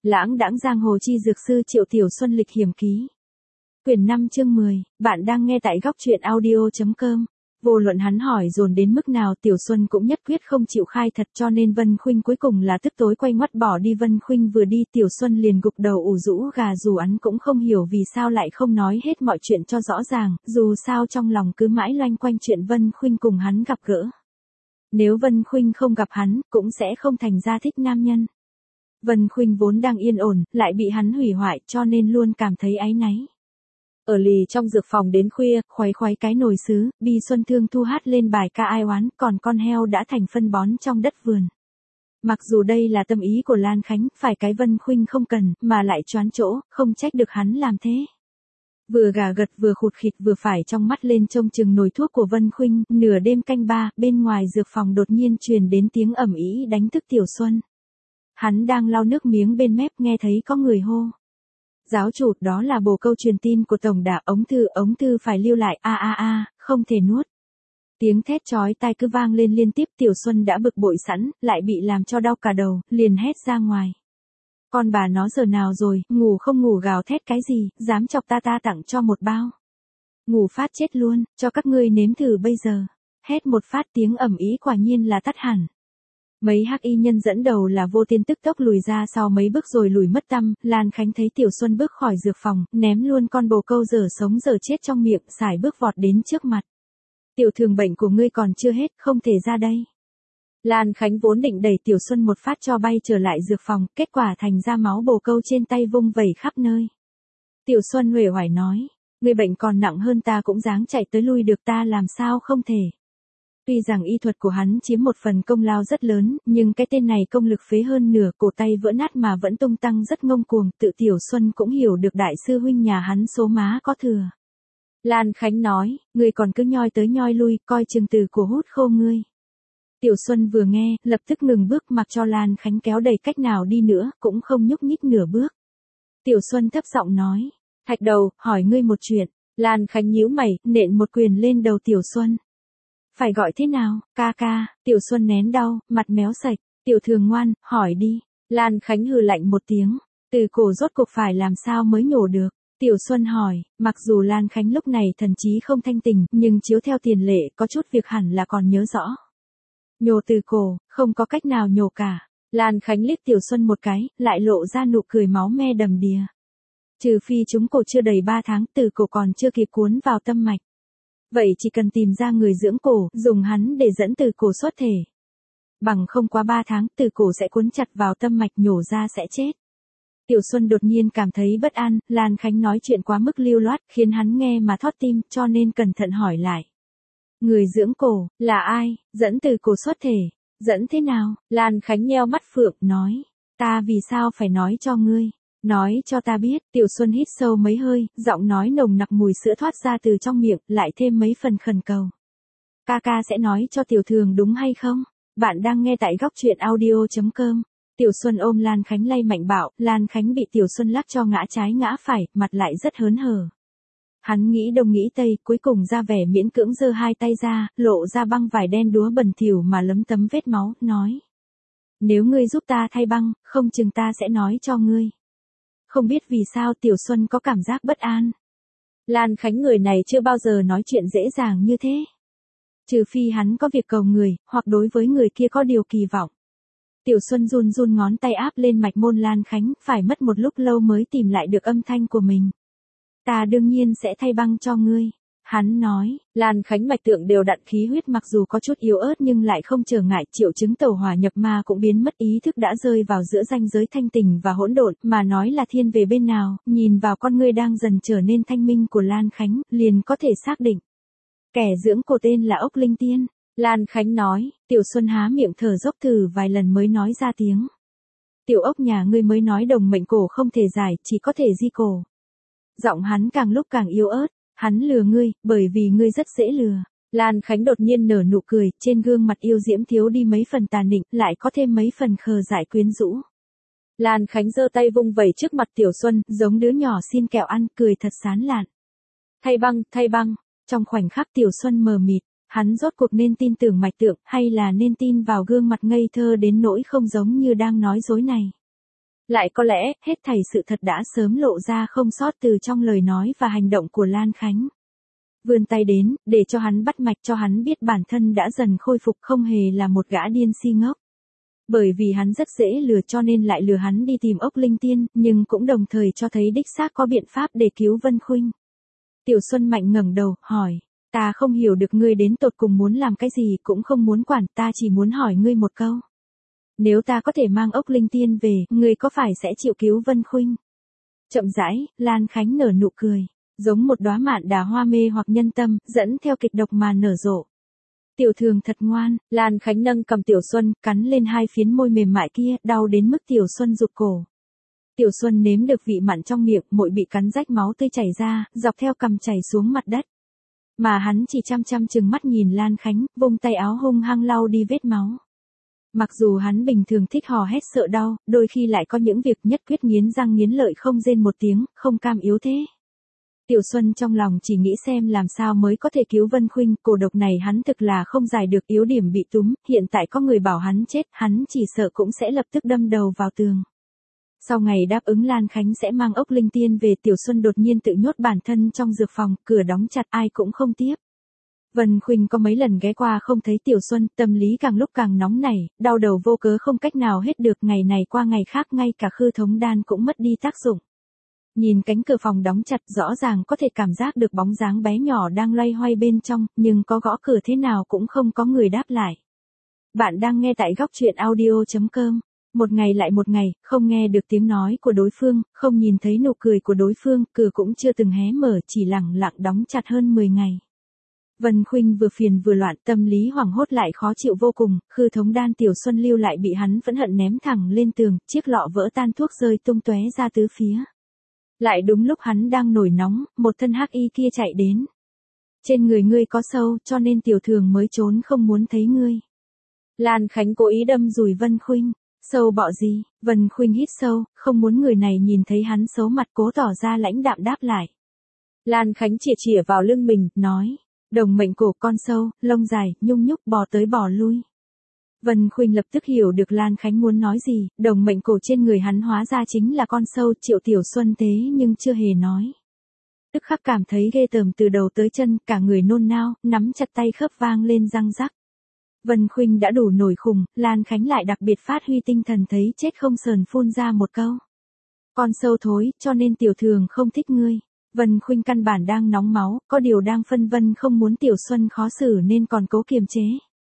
Lãng đãng giang hồ chi dược sư Triệu Tiểu Xuân lịch hiểm ký. Quyển 5 chương 10, bạn đang nghe tại góc truyện audio.com. Vô luận hắn hỏi dồn đến mức nào Tiểu Xuân cũng nhất quyết không chịu khai thật, cho nên Vân Khuynh cuối cùng là tức tối quay ngoắt bỏ đi. Vân Khuynh vừa đi Tiểu Xuân liền gục đầu ủ rũ gà, dù hắn cũng không hiểu vì sao lại không nói hết mọi chuyện cho rõ ràng, dù sao trong lòng cứ mãi loanh quanh chuyện Vân Khuynh cùng hắn gặp gỡ. Nếu Vân Khuynh không gặp hắn, cũng sẽ không thành ra thích nam nhân. Vân Khuynh vốn đang yên ổn, lại bị hắn hủy hoại, cho nên luôn cảm thấy áy náy. Ở lì trong dược phòng đến khuya, khuấy cái nồi sứ, Bi Xuân Thương thu hát lên bài ca ai oán, còn con heo đã thành phân bón trong đất vườn. Mặc dù đây là tâm ý của Lan Khánh, phải cái Vân Khuynh không cần, mà lại choán chỗ, không trách được hắn làm thế. Vừa gà gật vừa khụt khịt vừa phải trong mắt lên trông chừng nồi thuốc của Vân Khuynh, nửa đêm canh 3, bên ngoài dược phòng đột nhiên truyền đến tiếng ầm ĩ đánh thức Tiểu Xuân. Hắn đang lau nước miếng bên mép nghe thấy có người hô. Giáo chủ, đó là bồ câu truyền tin của tổng đà, ống thư phải lưu lại, không thể nuốt. Tiếng thét chói tai cứ vang lên liên tiếp. Tiểu Xuân đã bực bội sẵn, lại bị làm cho đau cả đầu, liền hét ra ngoài. Con bà nó giờ nào rồi, ngủ không ngủ gào thét cái gì, dám chọc ta tặng cho một bao. Ngủ phát chết luôn, cho các ngươi nếm thử bây giờ. Hét một phát tiếng ầm ĩ quả nhiên là tắt hẳn. Mấy hắc y nhân dẫn đầu là Vô Tiên tức tốc lùi ra sau mấy bước rồi lùi mất tăm. Lan Khánh thấy Tiểu Xuân bước khỏi dược phòng, ném luôn con bồ câu dở sống dở chết trong miệng, sải bước vọt đến trước mặt. Tiểu thường bệnh của ngươi còn chưa hết, không thể ra đây. Lan Khánh vốn định đẩy Tiểu Xuân một phát cho bay trở lại dược phòng, kết quả thành ra máu bồ câu trên tay vung vẩy khắp nơi. Tiểu Xuân uể oải nói, ngươi bệnh còn nặng hơn ta cũng dáng chạy tới lui được, ta làm sao không thể. Tuy rằng y thuật của hắn chiếm một phần công lao rất lớn, nhưng cái tên này công lực phế hơn nửa, cổ tay vỡ nát mà vẫn tung tăng rất ngông cuồng, tự Tiểu Xuân cũng hiểu được đại sư huynh nhà hắn số má có thừa. Lan Khánh nói, ngươi còn cứ nhoi tới nhoi lui, coi chừng từ của hút khô ngươi. Tiểu Xuân vừa nghe, lập tức ngừng bước, mặc cho Lan Khánh kéo đầy cách nào đi nữa, cũng không nhúc nhích nửa bước. Tiểu Xuân thấp giọng nói, Thạch Đầu, hỏi ngươi một chuyện. Lan Khánh nhíu mày, nện một quyền lên đầu Tiểu Xuân. Phải gọi thế nào, ca ca? Tiểu Xuân nén đau, mặt méo sạch. Tiểu thường ngoan, hỏi đi. Lan Khánh hừ lạnh một tiếng. Từ cổ rốt cuộc phải làm sao mới nhổ được? Tiểu Xuân hỏi, mặc dù Lan Khánh lúc này thần trí không thanh tình, nhưng chiếu theo tiền lệ, có chút việc hẳn là còn nhớ rõ. Nhổ từ cổ, không có cách nào nhổ cả. Lan Khánh liếc Tiểu Xuân một cái, lại lộ ra nụ cười máu me đầm đìa. Trừ phi chúng cổ chưa đầy 3 tháng, từ cổ còn chưa kịp cuốn vào tâm mạch. Vậy chỉ cần tìm ra người dưỡng cổ, dùng hắn để dẫn từ cổ xuất thể. Bằng không quá 3 tháng, từ cổ sẽ cuốn chặt vào tâm mạch, nhổ ra sẽ chết. Tiểu Xuân đột nhiên cảm thấy bất an, Lan Khánh nói chuyện quá mức lưu loát, khiến hắn nghe mà thót tim, cho nên cẩn thận hỏi lại. Người dưỡng cổ, là ai, dẫn từ cổ xuất thể, dẫn thế nào? Lan Khánh nheo mắt phượng, nói. Ta vì sao phải nói cho ngươi? Nói cho ta biết. Tiểu Xuân hít sâu mấy hơi, giọng nói nồng nặc mùi sữa thoát ra từ trong miệng, lại thêm mấy phần khẩn cầu. Ca ca sẽ nói cho tiểu thường đúng hay không? Bạn đang nghe tại góc truyện audio.com. Tiểu Xuân ôm Lan Khánh lay mạnh bạo, Lan Khánh bị Tiểu Xuân lắc cho ngã trái ngã phải, mặt lại rất hớn hở. Hắn nghĩ đông nghĩ tây, cuối cùng ra vẻ miễn cưỡng giơ hai tay ra, lộ ra băng vải đen đúa bẩn thỉu mà lấm tấm vết máu, nói. Nếu ngươi giúp ta thay băng, không chừng ta sẽ nói cho ngươi. Không biết vì sao Tiểu Xuân có cảm giác bất an. Lan Khánh người này chưa bao giờ nói chuyện dễ dàng như thế. Trừ phi hắn có việc cầu người, hoặc đối với người kia có điều kỳ vọng. Tiểu Xuân run run ngón tay áp lên mạch môn Lan Khánh, phải mất một lúc lâu mới tìm lại được âm thanh của mình. Ta đương nhiên sẽ thay băng cho ngươi. Hắn nói, Lan Khánh mạch tượng đều đặn, khí huyết mặc dù có chút yếu ớt nhưng lại không trở ngại, triệu chứng tẩu hỏa nhập ma cũng biến mất, ý thức đã rơi vào giữa ranh giới thanh tình và hỗn độn, mà nói là thiên về bên nào, nhìn vào con ngươi đang dần trở nên thanh minh của Lan Khánh, liền có thể xác định. Kẻ dưỡng cổ tên là Ốc Linh Tiên. Lan Khánh nói, Tiểu Xuân há miệng thở dốc thử vài lần mới nói ra tiếng. Tiểu Ốc nhà ngươi mới nói đồng mệnh cổ không thể giải, chỉ có thể di cổ. Giọng hắn càng lúc càng yếu ớt. Hắn lừa ngươi, bởi vì ngươi rất dễ lừa. Lan Khánh đột nhiên nở nụ cười, trên gương mặt yêu diễm thiếu đi mấy phần tà nịnh, lại có thêm mấy phần khờ dại quyến rũ. Lan Khánh giơ tay vung vẩy trước mặt Tiểu Xuân, giống đứa nhỏ xin kẹo ăn, cười thật sán lạn. Thay băng. Trong khoảnh khắc Tiểu Xuân mờ mịt, hắn rốt cuộc nên tin tưởng mạch tượng, hay là nên tin vào gương mặt ngây thơ đến nỗi không giống như đang nói dối này. Lại có lẽ, hết thảy sự thật đã sớm lộ ra không sót từ trong lời nói và hành động của Lan Khánh. Vươn tay đến, để cho hắn bắt mạch cho hắn biết bản thân đã dần khôi phục không hề là một gã điên si ngốc. Bởi vì hắn rất dễ lừa cho nên lại lừa hắn đi tìm ốc linh tiên, nhưng cũng đồng thời cho thấy đích xác có biện pháp để cứu Vân Khuynh. Tiểu Xuân Mạnh ngẩng đầu, hỏi, ta không hiểu được ngươi đến tột cùng muốn làm cái gì cũng không muốn quản, ta chỉ muốn hỏi ngươi một câu. Nếu ta có thể mang ốc linh tiên về, ngươi có phải sẽ chịu cứu Vân Khuynh? Chậm rãi, Lan Khánh nở nụ cười, giống một đóa mạn đà hoa mê hoặc nhân tâm, dẫn theo kịch độc mà nở rộ. Tiểu Thường thật ngoan, Lan Khánh nâng cầm Tiểu Xuân, cắn lên hai phiến môi mềm mại kia, đau đến mức Tiểu Xuân rụt cổ. Tiểu Xuân nếm được vị mặn trong miệng, môi bị cắn rách máu tươi chảy ra, dọc theo cằm chảy xuống mặt đất. Mà hắn chỉ chăm chăm chừng mắt nhìn Lan Khánh, vung tay áo hung hăng lau đi vết máu. Mặc dù hắn bình thường thích hò hét sợ đau, đôi khi lại có những việc nhất quyết nghiến răng nghiến lợi không rên một tiếng, không cam yếu thế. Tiểu Xuân trong lòng chỉ nghĩ xem làm sao mới có thể cứu Vân Khuynh, cổ độc này hắn thực là không giải được, yếu điểm bị túm, hiện tại có người bảo hắn chết, hắn chỉ sợ cũng sẽ lập tức đâm đầu vào tường. Sau ngày đáp ứng Lan Khánh sẽ mang ốc linh tiên về, Tiểu Xuân đột nhiên tự nhốt bản thân trong dược phòng, cửa đóng chặt ai cũng không tiếp. Vân Khuynh có mấy lần ghé qua không thấy Tiểu Xuân, tâm lý càng lúc càng nóng nảy, đau đầu vô cớ không cách nào hết được, ngày này qua ngày khác ngay cả khư thống đan cũng mất đi tác dụng. Nhìn cánh cửa phòng đóng chặt rõ ràng có thể cảm giác được bóng dáng bé nhỏ đang loay hoay bên trong, nhưng có gõ cửa thế nào cũng không có người đáp lại. Bạn đang nghe tại góc truyện audio.com. Một ngày lại một ngày, không nghe được tiếng nói của đối phương, không nhìn thấy nụ cười của đối phương, cửa cũng chưa từng hé mở, chỉ lẳng lặng đóng chặt hơn 10 ngày. Vân Khuynh vừa phiền vừa loạn, tâm lý hoảng hốt lại khó chịu vô cùng, khư thống đan Tiểu Xuân lưu lại bị hắn phẫn hận ném thẳng lên tường, chiếc lọ vỡ tan thuốc rơi tung tóe ra tứ phía. Lại đúng lúc hắn đang nổi nóng, một thân hắc y kia chạy đến. Trên người ngươi có sâu, cho nên Tiểu Thường mới trốn không muốn thấy ngươi. Lan Khánh cố ý đâm dùi Vân Khuynh. Sâu bọ gì? Vân Khuynh hít sâu, không muốn người này nhìn thấy hắn xấu mặt, cố tỏ ra lãnh đạm đáp lại. Lan Khánh chĩa vào lưng mình, nói, đồng mệnh cổ, con sâu, lông dài, nhung nhúc, bò tới bò lui. Vân Khuynh lập tức hiểu được Lan Khánh muốn nói gì, đồng mệnh cổ trên người hắn hóa ra chính là con sâu, Triệu Tiểu Xuân thế nhưng chưa hề nói. Tức khắc cảm thấy ghê tởm từ đầu tới chân, cả người nôn nao, nắm chặt tay khớp vang lên răng rắc. Vân Khuynh đã đủ nổi khùng, Lan Khánh lại đặc biệt phát huy tinh thần thấy chết không sờn phun ra một câu. Con sâu thối, cho nên Tiểu Thường không thích ngươi. Vân Khuynh căn bản đang nóng máu, có điều đang phân vân không muốn Tiểu Xuân khó xử nên còn cố kiềm chế.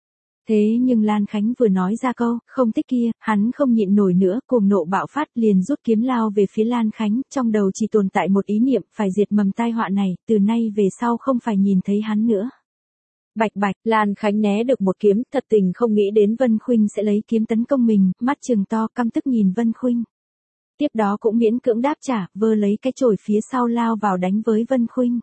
Thế nhưng Lan Khánh vừa nói ra câu, không thích kia, hắn không nhịn nổi nữa, cuồng nộ bạo phát liền rút kiếm lao về phía Lan Khánh, trong đầu chỉ tồn tại một ý niệm, phải diệt mầm tai họa này, từ nay về sau không phải nhìn thấy hắn nữa. Bạch bạch, Lan Khánh né được một kiếm, thật tình không nghĩ đến Vân Khuynh sẽ lấy kiếm tấn công mình, mắt trừng to căm tức nhìn Vân Khuynh. Tiếp đó cũng miễn cưỡng đáp trả, vơ lấy cái chổi phía sau lao vào đánh với Vân Khuynh.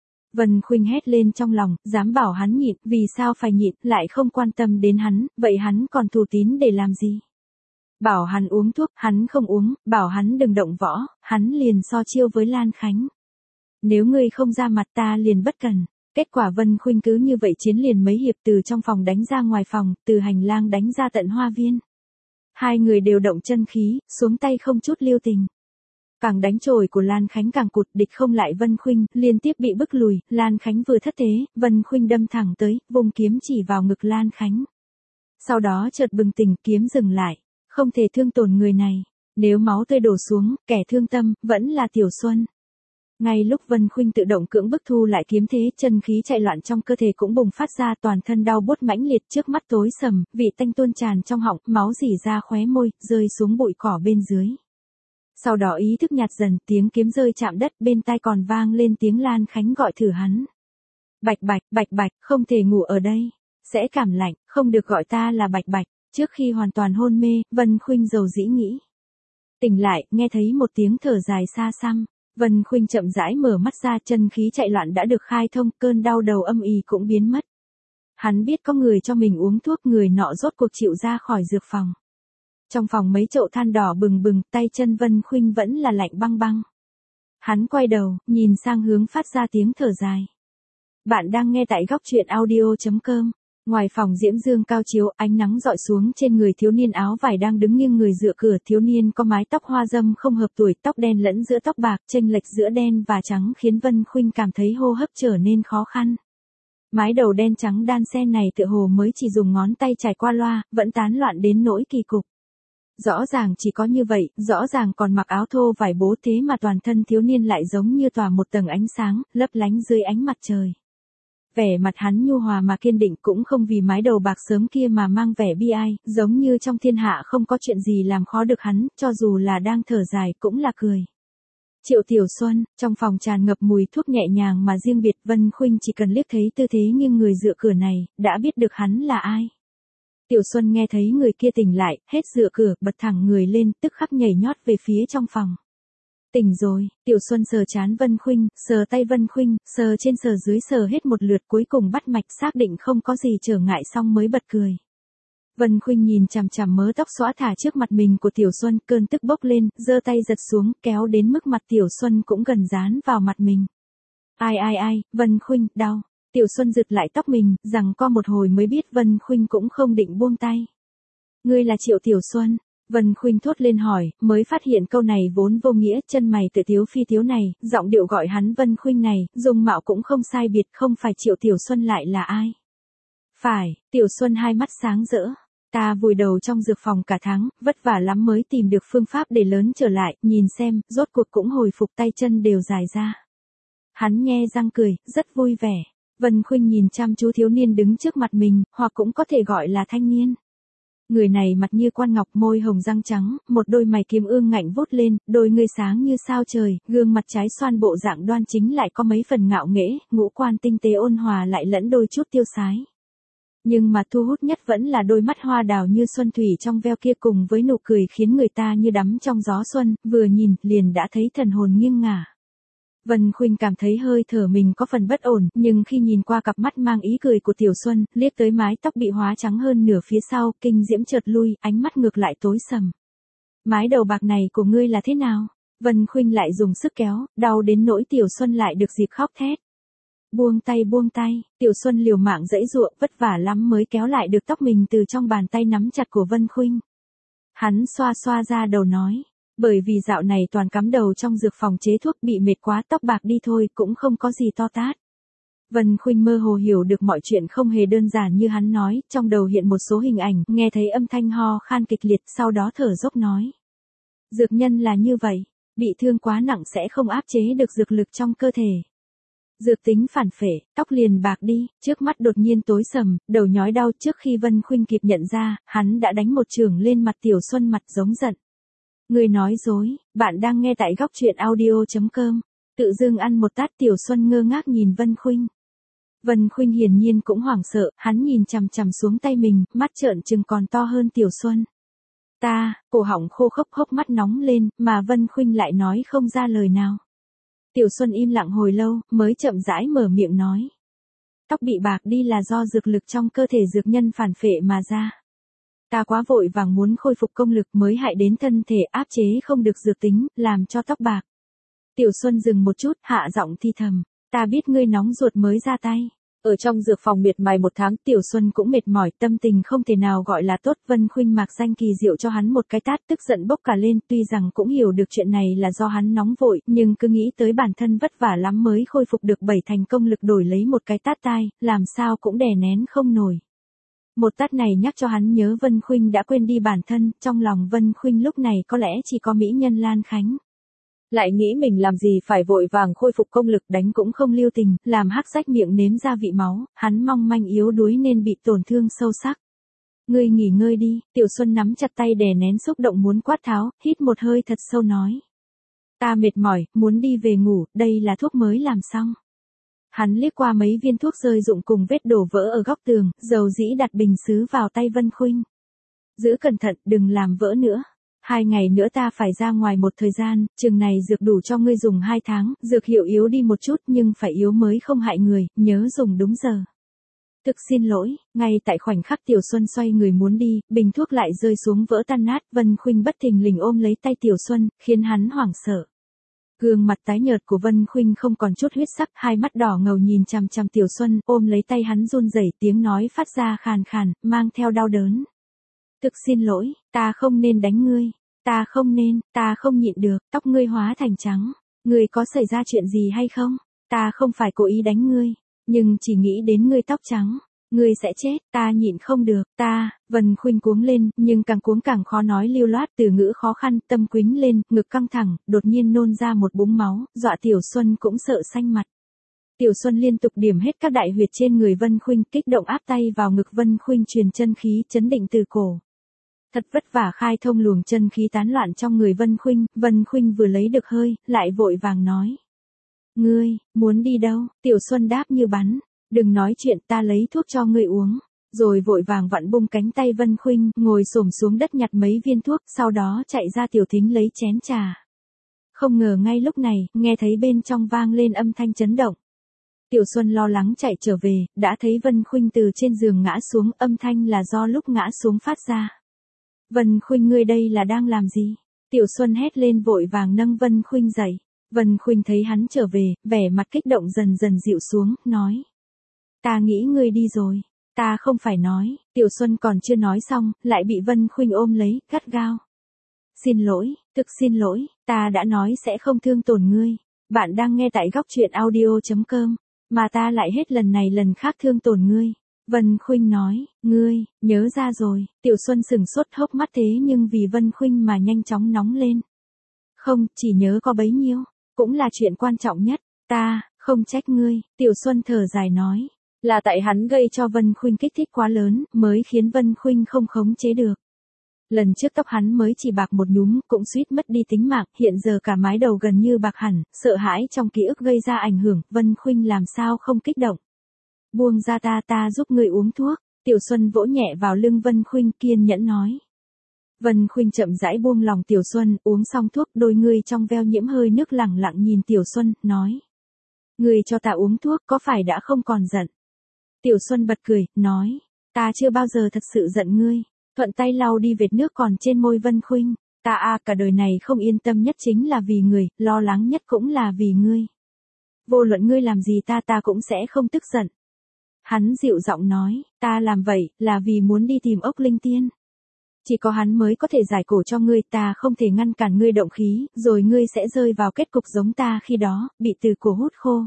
Vân Khuynh hét lên trong lòng, dám bảo hắn nhịn, vì sao phải nhịn, lại không quan tâm đến hắn, vậy hắn còn thù tín để làm gì? Bảo hắn uống thuốc, hắn không uống, bảo hắn đừng động võ, hắn liền so chiêu với Lan Khánh. Nếu ngươi không ra mặt ta liền bất cần. Kết quả Vân Khuynh cứ như vậy chiến liền mấy hiệp, từ trong phòng đánh ra ngoài phòng, từ hành lang đánh ra tận hoa viên. Hai người đều động chân khí, xuống tay không chút lưu tình. Càng đánh chổi của Lan Khánh càng cụt, địch không lại Vân Khuynh, liên tiếp bị bức lùi, Lan Khánh vừa thất thế, Vân Khuynh đâm thẳng tới, vùng kiếm chỉ vào ngực Lan Khánh. Sau đó chợt bừng tỉnh, kiếm dừng lại, không thể thương tổn người này, nếu máu tươi đổ xuống, kẻ thương tâm, vẫn là Tiểu Xuân. Ngay lúc Vân Khuynh tự động cưỡng bức thu lại kiếm thế, chân khí chạy loạn trong cơ thể cũng bùng phát ra, toàn thân đau buốt mãnh liệt, trước mắt tối sầm, vị tanh tuôn tràn trong họng, máu rỉ ra khóe môi, rơi xuống bụi cỏ bên dưới. Sau đó ý thức nhạt dần, tiếng kiếm rơi chạm đất, bên tai còn vang lên tiếng Lan Khánh gọi thử hắn. Bạch bạch, bạch bạch, không thể ngủ ở đây, sẽ cảm lạnh, không được gọi ta là bạch bạch. Trước khi hoàn toàn hôn mê, Vân Khuynh dầu dĩ nghĩ. Tỉnh lại, nghe thấy một tiếng thở dài xa xăm. Vân Khuynh chậm rãi mở mắt ra, chân khí chạy loạn đã được khai thông, cơn đau đầu âm ỉ cũng biến mất. Hắn biết có người cho mình uống thuốc, người nọ rốt cuộc chịu ra khỏi dược phòng. Trong phòng mấy chậu than đỏ bừng bừng, tay chân Vân Khuynh vẫn là lạnh băng băng. Hắn quay đầu, nhìn sang hướng phát ra tiếng thở dài. Bạn đang nghe tại góc truyện audio.com. Ngoài phòng diễm dương cao chiếu, ánh nắng dọi xuống trên người thiếu niên áo vải đang đứng nghiêng người dựa cửa. Thiếu niên có mái tóc hoa dâm không hợp tuổi, tóc đen lẫn giữa tóc bạc, chênh lệch giữa đen và trắng khiến Vân Khuynh cảm thấy hô hấp trở nên khó khăn. Mái đầu đen trắng đan xen này tựa hồ mới chỉ dùng ngón tay trải qua loa, vẫn tán loạn đến nỗi kỳ cục. Rõ ràng chỉ có như vậy, rõ ràng còn mặc áo thô vải bố thế mà toàn thân thiếu niên lại giống như tỏa một tầng ánh sáng, lấp lánh dưới ánh mặt trời. Vẻ mặt hắn nhu hòa mà kiên định, cũng không vì mái đầu bạc sớm kia mà mang vẻ bi ai, giống như trong thiên hạ không có chuyện gì làm khó được hắn, cho dù là đang thở dài cũng là cười. Triệu Tiểu Xuân, trong phòng tràn ngập mùi thuốc nhẹ nhàng mà riêng biệt. Vân Khuynh chỉ cần liếc thấy tư thế nghiêng người dựa cửa này, đã biết được hắn là ai. Tiểu Xuân nghe thấy người kia tỉnh lại, hết dựa cửa, bật thẳng người lên, tức khắc nhảy nhót về phía trong phòng. Tỉnh rồi. Tiểu Xuân sờ trán Vân Khuynh, sờ tay Vân Khuynh, sờ trên sờ dưới sờ hết một lượt, cuối cùng bắt mạch xác định không có gì trở ngại xong mới bật cười. Vân Khuynh nhìn chằm chằm mớ tóc xõa thả trước mặt mình của Tiểu Xuân, cơn tức bốc lên, giơ tay giật xuống, kéo đến mức mặt Tiểu Xuân cũng gần dán vào mặt mình. Ai, Vân Khuynh, đau. Tiểu Xuân giật lại tóc mình, rằng co một hồi mới biết Vân Khuynh cũng không định buông tay. Ngươi là Triệu Tiểu Xuân? Vân Khuynh thốt lên hỏi, mới phát hiện câu này vốn vô nghĩa, chân mày tự tiếu phi tiếu này, giọng điệu gọi hắn Vân Khuynh này, dung mạo cũng không sai biệt, không phải Triệu Tiểu Xuân lại là ai? Phải. Tiểu Xuân hai mắt sáng rỡ. Ta vùi đầu trong dược phòng cả tháng, vất vả lắm mới tìm được phương pháp để lớn trở lại, nhìn xem, rốt cuộc cũng hồi phục, tay chân đều dài ra. Hắn nhe răng cười, rất vui vẻ. Vân Khuynh nhìn chăm chú thiếu niên đứng trước mặt mình, hoặc cũng có thể gọi là thanh niên. Người này mặt như quan ngọc, môi hồng răng trắng, một đôi mày kiếm ương ngạnh vút lên, đôi ngươi sáng như sao trời, gương mặt trái xoan bộ dạng đoan chính lại có mấy phần ngạo nghễ, ngũ quan tinh tế ôn hòa lại lẫn đôi chút tiêu sái. Nhưng mà thu hút nhất vẫn là đôi mắt hoa đào như xuân thủy trong veo kia, cùng với nụ cười khiến người ta như đắm trong gió xuân, vừa nhìn liền đã thấy thần hồn nghiêng ngả. Vân Khuynh cảm thấy hơi thở mình có phần bất ổn, nhưng khi nhìn qua cặp mắt mang ý cười của Tiểu Xuân, liếc tới mái tóc bị hóa trắng hơn nửa phía sau, kinh diễm chợt lui, ánh mắt ngược lại tối sầm. Mái đầu bạc này của ngươi là thế nào? Vân Khuynh lại dùng sức kéo, đau đến nỗi Tiểu Xuân lại được dịp khóc thét. Buông tay, Tiểu Xuân liều mạng giãy giụa, vất vả lắm mới kéo lại được tóc mình từ trong bàn tay nắm chặt của Vân Khuynh. Hắn xoa xoa ra đầu nói, bởi vì dạo này toàn cắm đầu trong dược phòng chế thuốc, bị mệt quá, tóc bạc đi thôi, cũng không có gì to tát. Vân Khuynh mơ hồ hiểu được mọi chuyện không hề đơn giản như hắn nói, trong đầu hiện một số hình ảnh, nghe thấy âm thanh ho khan kịch liệt, sau đó thở dốc nói. Dược nhân là như vậy, bị thương quá nặng sẽ không áp chế được dược lực trong cơ thể. Dược tính phản phệ, tóc liền bạc đi, trước mắt đột nhiên tối sầm, đầu nhói đau. Trước khi Vân Khuynh kịp nhận ra, hắn đã đánh một chưởng lên mặt Tiểu Xuân, mặt giống giận. Người nói dối. Bạn đang nghe tại góc truyện audio.com. Tự dưng ăn một tát. Tiểu Xuân ngơ ngác nhìn Vân Khuynh. Vân Khuynh hiển nhiên cũng hoảng sợ, hắn nhìn chằm chằm xuống tay mình, mắt trợn trừng còn to hơn Tiểu Xuân. Cổ họng khô khốc, hốc mắt nóng lên, mà Vân Khuynh lại nói không ra lời nào. Tiểu Xuân im lặng hồi lâu, mới chậm rãi mở miệng nói. Tóc bị bạc đi là do dược lực trong cơ thể dược nhân phản phệ mà ra. Ta quá vội vàng muốn khôi phục công lực mới hại đến thân thể, áp chế không được dược tính, làm cho tóc bạc. Tiểu Xuân dừng một chút, hạ giọng thi thầm. Ta biết ngươi nóng ruột mới ra tay. Ở trong dược phòng miệt mài một tháng, Tiểu Xuân cũng mệt mỏi, tâm tình không thể nào gọi là tốt. Vân Khuynh mạc danh kỳ diệu cho hắn một cái tát, tức giận bốc cả lên, tuy rằng cũng hiểu được chuyện này là do hắn nóng vội, nhưng cứ nghĩ tới bản thân vất vả lắm mới khôi phục được 7 thành công lực, đổi lấy một cái tát tai, làm sao cũng đè nén không nổi. Một tát này nhắc cho hắn nhớ Vân Khuynh đã quên đi bản thân, trong lòng Vân Khuynh lúc này có lẽ chỉ có mỹ nhân Lan Khánh. Lại nghĩ mình làm gì phải vội vàng khôi phục công lực, đánh cũng không lưu tình, làm hắc rách miệng nếm ra vị máu, hắn mong manh yếu đuối nên bị tổn thương sâu sắc. Ngươi nghỉ ngơi đi. Tiểu Xuân nắm chặt tay đè nén xúc động muốn quát tháo, hít một hơi thật sâu nói. Ta mệt mỏi, muốn đi về ngủ, đây là thuốc mới làm xong. Hắn liếc qua mấy viên thuốc rơi rụng cùng vết đổ vỡ ở góc tường, dầu dĩ đặt bình sứ vào tay Vân Khuynh. Giữ cẩn thận, đừng làm vỡ nữa. 2 ngày nữa ta phải ra ngoài một thời gian, chừng này dược đủ cho ngươi dùng 2 tháng, dược hiệu yếu đi một chút nhưng phải yếu mới không hại người, nhớ dùng đúng giờ. Thực xin lỗi. Ngay tại khoảnh khắc Tiểu Xuân xoay người muốn đi, bình thuốc lại rơi xuống vỡ tan nát, Vân Khuynh bất thình lình ôm lấy tay Tiểu Xuân, khiến hắn hoảng sợ. Gương mặt tái nhợt của Vân Khuynh không còn chút huyết sắc, hai mắt đỏ ngầu nhìn chằm chằm Tiểu Xuân, ôm lấy tay hắn run rẩy, tiếng nói phát ra khàn khàn, mang theo đau đớn. Thực xin lỗi, ta không nên đánh ngươi, ta không nhịn được, tóc ngươi hóa thành trắng, ngươi có xảy ra chuyện gì hay không? Ta không phải cố ý đánh ngươi, nhưng chỉ nghĩ đến ngươi tóc trắng, ngươi sẽ chết, ta nhịn không được, Vân Khuynh cuống lên, nhưng càng cuống càng khó nói lưu loát, từ ngữ khó khăn, tâm quĩnh lên, ngực căng thẳng, đột nhiên nôn ra một búng máu, dọa Tiểu Xuân cũng sợ xanh mặt. Tiểu Xuân liên tục điểm hết các đại huyệt trên người Vân Khuynh, kích động áp tay vào ngực Vân Khuynh truyền chân khí, chấn định từ cổ. Thật vất vả khai thông luồng chân khí tán loạn trong người Vân Khuynh vừa lấy được hơi, lại vội vàng nói. Ngươi, muốn đi đâu? Tiểu Xuân đáp như bắn. Đừng nói chuyện, ta lấy thuốc cho ngươi uống. Rồi vội vàng vặn bung cánh tay Vân Khuynh, ngồi xổm xuống đất nhặt mấy viên thuốc, sau đó chạy ra tiểu thính lấy chén trà. Không ngờ ngay lúc này, nghe thấy bên trong vang lên âm thanh chấn động. Tiểu Xuân lo lắng chạy trở về, đã thấy Vân Khuynh từ trên giường ngã xuống, âm thanh là do lúc ngã xuống phát ra. Vân Khuynh, ngươi đây là đang làm gì? Tiểu Xuân hét lên vội vàng nâng Vân Khuynh dậy. Vân Khuynh thấy hắn trở về, vẻ mặt kích động dần dần dịu xuống, nói. Ta nghĩ ngươi đi rồi. Ta không phải nói. Tiểu Xuân còn chưa nói xong, lại bị Vân Khuynh ôm lấy, gắt gao. Xin lỗi, thực xin lỗi, ta đã nói sẽ không thương tổn ngươi. Bạn đang nghe tại góc truyện audio.com, mà ta lại hết lần này lần khác thương tổn ngươi. Vân Khuynh nói, ngươi, nhớ ra rồi. Tiểu Xuân sừng sốt hốc mắt thế nhưng vì Vân Khuynh mà nhanh chóng nóng lên. Không, chỉ nhớ có bấy nhiêu, cũng là chuyện quan trọng nhất. Ta, không trách ngươi. Tiểu Xuân thở dài nói. Là tại hắn gây cho Vân Khuynh kích thích quá lớn, mới khiến Vân Khuynh không khống chế được. Lần trước tóc hắn mới chỉ bạc một nhúm, cũng suýt mất đi tính mạng, hiện giờ cả mái đầu gần như bạc hẳn, sợ hãi trong ký ức gây ra ảnh hưởng, Vân Khuynh làm sao không kích động. Buông ra ta giúp ngươi uống thuốc. Tiểu Xuân vỗ nhẹ vào lưng Vân Khuynh, kiên nhẫn nói. Vân Khuynh chậm rãi buông lòng Tiểu Xuân, uống xong thuốc, đôi ngươi trong veo nhiễm hơi nước lẳng lặng nhìn Tiểu Xuân, nói. Ngươi cho ta uống thuốc có phải đã không còn giận? Tiểu Xuân bật cười, nói. Ta chưa bao giờ thật sự giận ngươi. Thuận tay lau đi vệt nước còn trên môi Vân Khuynh. Ta cả đời này không yên tâm nhất chính là vì người, lo lắng nhất cũng là vì ngươi. Vô luận ngươi làm gì ta cũng sẽ không tức giận. Hắn dịu giọng nói, ta làm vậy, là vì muốn đi tìm ốc linh tiên. Chỉ có hắn mới có thể giải cổ cho ngươi, ta không thể ngăn cản ngươi động khí, rồi ngươi sẽ rơi vào kết cục giống ta khi đó, bị từ cổ hút khô.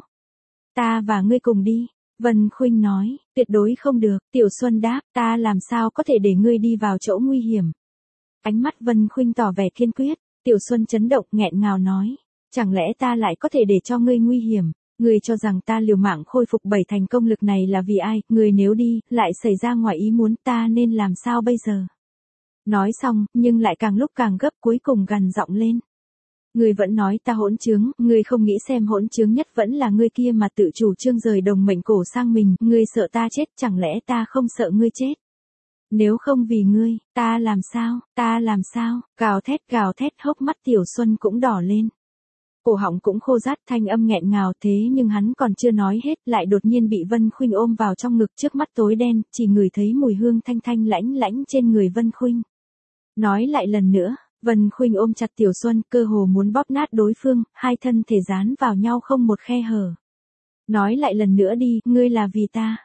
Ta và ngươi cùng đi. Vân Khuynh nói, tuyệt đối không được. Tiểu Xuân đáp, ta làm sao có thể để ngươi đi vào chỗ nguy hiểm. Ánh mắt Vân Khuynh tỏ vẻ kiên quyết. Tiểu Xuân chấn động nghẹn ngào nói, chẳng lẽ ta lại có thể để cho ngươi nguy hiểm. Ngươi cho rằng ta liều mạng khôi phục 7 thành công lực này là vì ai, ngươi nếu đi, lại xảy ra ngoài ý muốn ta nên làm sao bây giờ. Nói xong, nhưng lại càng lúc càng gấp cuối cùng gằn giọng lên. Ngươi vẫn nói ta hỗn trướng, ngươi không nghĩ xem hỗn trướng nhất vẫn là ngươi kia mà tự chủ trương rời đồng mệnh cổ sang mình, ngươi sợ ta chết, chẳng lẽ ta không sợ ngươi chết. Nếu không vì ngươi, ta làm sao, gào thét hốc mắt Tiểu Xuân cũng đỏ lên. Cổ họng cũng khô rát thanh âm nghẹn ngào thế nhưng hắn còn chưa nói hết lại đột nhiên bị Vân Khuynh ôm vào trong ngực trước mắt tối đen, chỉ ngửi thấy mùi hương thanh thanh lãnh lãnh trên người Vân Khuynh. Nói lại lần nữa, Vân Khuynh ôm chặt Tiểu Xuân cơ hồ muốn bóp nát đối phương, hai thân thể dán vào nhau không một khe hở. Nói lại lần nữa đi, ngươi là vì ta.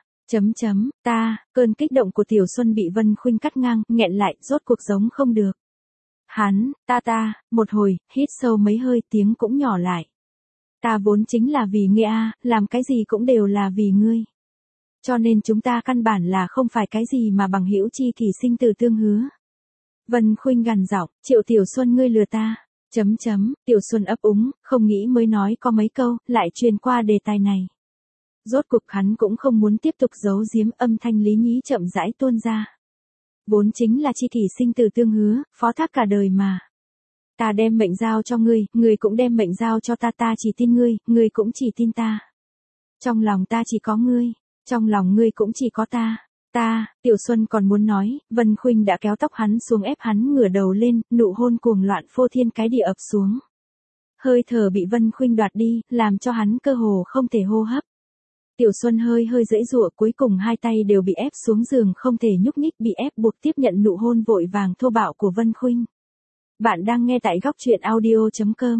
Cơn kích động của Tiểu Xuân bị Vân Khuynh cắt ngang, nghẹn lại, rốt cuộc giống không được. Hắn, một hồi, hít sâu mấy hơi tiếng cũng nhỏ lại. Ta vốn chính là vì ngươi làm cái gì cũng đều là vì ngươi. Cho nên chúng ta căn bản là không phải cái gì mà bằng hữu chi kỷ sinh tử tương hứa. Vân Khuynh gằn giọng, Triệu Tiểu Xuân ngươi lừa ta. Tiểu Xuân ấp úng, không nghĩ mới nói có mấy câu, lại truyền qua đề tài này. Rốt cuộc hắn cũng không muốn tiếp tục giấu giếm, âm thanh lý nhí chậm rãi tuôn ra. Vốn chính là chi kỷ sinh tử tương hứa, phó thác cả đời mà. Ta đem mệnh giao cho ngươi, ngươi cũng đem mệnh giao cho ta chỉ tin ngươi, ngươi cũng chỉ tin ta. Trong lòng ta chỉ có ngươi, trong lòng ngươi cũng chỉ có ta. Tiểu Xuân còn muốn nói, Vân Khuynh đã kéo tóc hắn xuống ép hắn ngửa đầu lên, nụ hôn cuồng loạn phô thiên cái địa ập xuống. Hơi thở bị Vân Khuynh đoạt đi, làm cho hắn cơ hồ không thể hô hấp. Tiểu Xuân hơi giãy giụa, cuối cùng hai tay đều bị ép xuống giường không thể nhúc nhích, bị ép buộc tiếp nhận nụ hôn vội vàng thô bạo của Vân Khuynh. Bạn đang nghe tại góc truyện audio.com.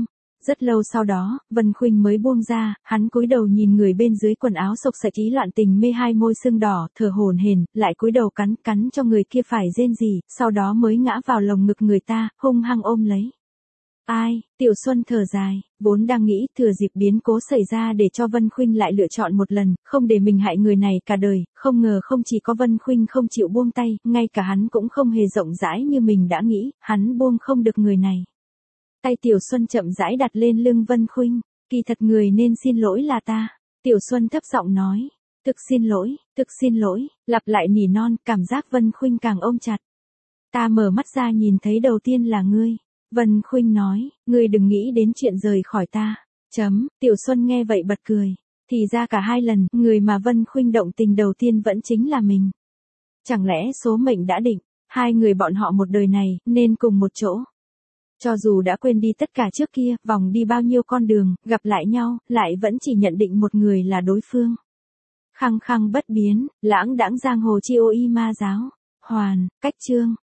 Rất lâu sau đó, Vân Khuynh mới buông ra, hắn cúi đầu nhìn người bên dưới quần áo xộc xệch ý loạn tình mê, hai môi sưng đỏ, thở hổn hển, lại cúi đầu cắn cho người kia phải rên rỉ, sau đó mới ngã vào lồng ngực người ta, hung hăng ôm lấy. Ai, Tiểu Xuân thở dài, vốn đang nghĩ thừa dịp biến cố xảy ra để cho Vân Khuynh lại lựa chọn một lần, không để mình hại người này cả đời, không ngờ không chỉ có Vân Khuynh không chịu buông tay, ngay cả hắn cũng không hề rộng rãi như mình đã nghĩ, hắn buông không được người này. Tay Tiểu Xuân chậm rãi đặt lên lưng Vân Khuynh, kỳ thật người nên xin lỗi là ta. Tiểu Xuân thấp giọng nói, thực xin lỗi, lặp lại nỉ non, cảm giác Vân Khuynh càng ôm chặt. Ta mở mắt ra nhìn thấy đầu tiên là ngươi. Vân Khuynh nói, ngươi đừng nghĩ đến chuyện rời khỏi ta. Tiểu Xuân nghe vậy bật cười. Thì ra cả hai lần, người mà Vân Khuynh động tình đầu tiên vẫn chính là mình. Chẳng lẽ số mệnh đã định, hai người bọn họ một đời này, nên cùng một chỗ. Cho dù đã quên đi tất cả trước kia, vòng đi bao nhiêu con đường, gặp lại nhau, lại vẫn chỉ nhận định một người là đối phương. Khăng khăng bất biến, lãng đãng giang hồ chi ô y ma giáo. Hoàn, cách chương.